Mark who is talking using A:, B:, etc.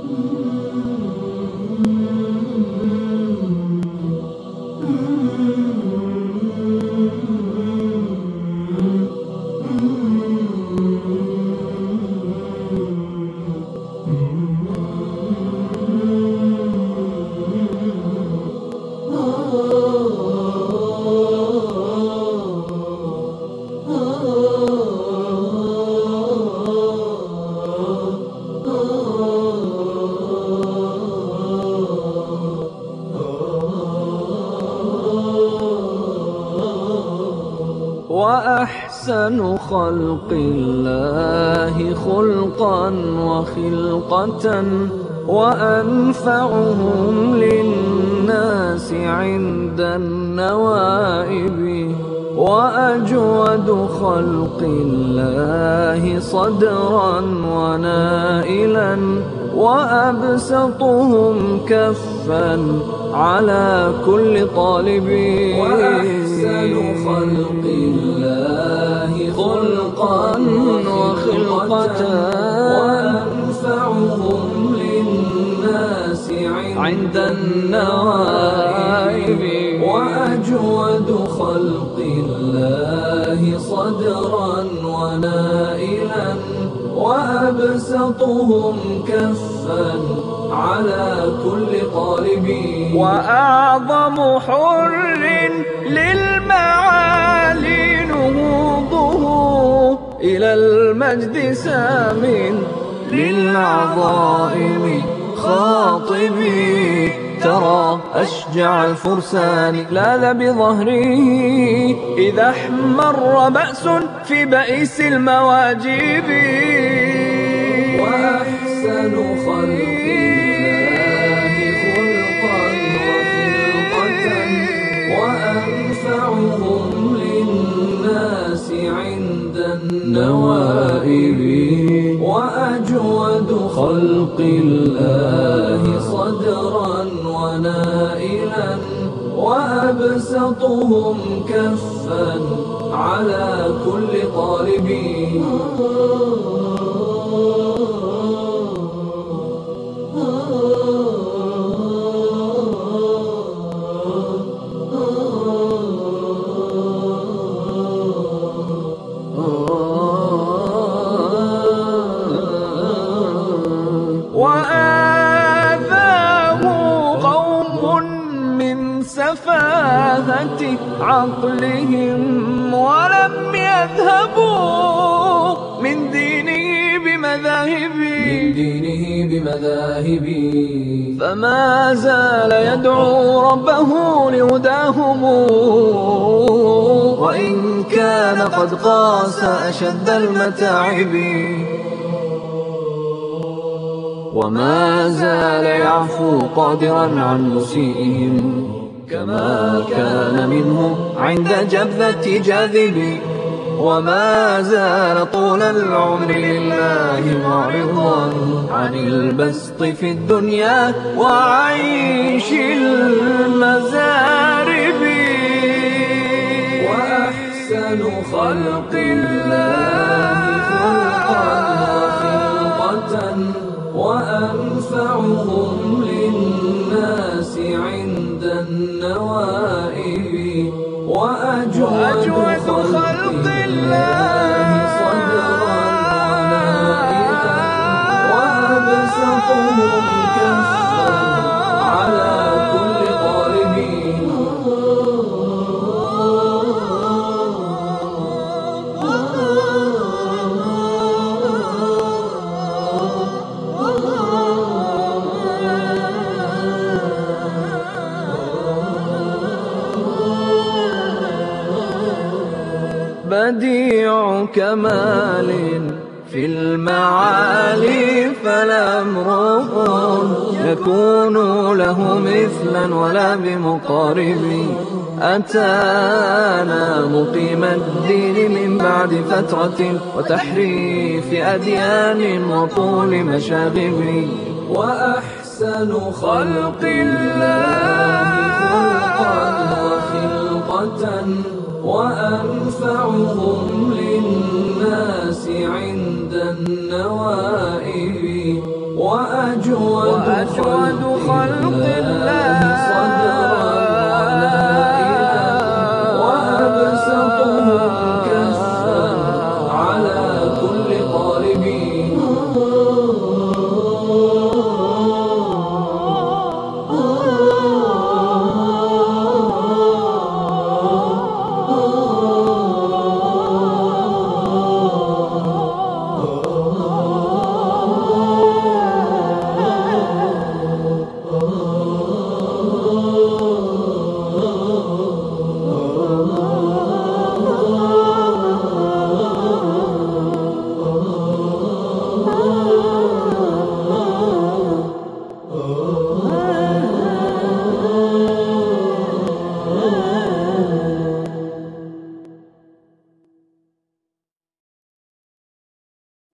A: وأحسن خلق الله خلقا وخلقة وأنفعهم للناس عند النوائب وأجود خلق الله صدرا ونائلا وأبسطهم كفا على كل طالب. وأحسن خلق الله خلقا وخلقة وأنفعهم للناس عند النوائب وأجود خلق الله صدرا ونائلا وأبسطهم كفا على كل طالب. وأعظم حر للمعالي نهوضه إلى المجد سام للعظائم خاطبي ترى أشجع الفرسان لاذ بظهره إذا احمر بأس في بئس المواجب. وأحسن خلق الله خلقا وخلقة وأنفعهم للناس عند النوائب وأجود خلق الله صدرا ونائلا وأبسطهم كفا على كل طالب. وآذاه قوم من سفاهة عقلهم ولم يذهبوا من دينه بمذاهب فما زال يدعو ربه لهداهم وإن كان قد قاس أشد المتاعب وما زال يعفو قادرا عن مسيئهم كما كان منه عند جبذة جاذب وما زال طول العمر لله معرضا عن البسط في الدنيا وعيش المزارب. وأحسن خلق الله خلقا وخلقة وأنفعهم للناس عند النوائب وأجود خلق الله صدرا ونائلا وأبسطهم كفا على كل طالب. بديع كمال في المعالي فلا امرؤ يكون له مثلا ولا بمقارب أتانا مقيم الدين من بعد فترة وتحريف أديان وطول مشاغب. وأحسن خلق الله خلقا وخلقة وأنفعهم للناس عند النوائب وأجود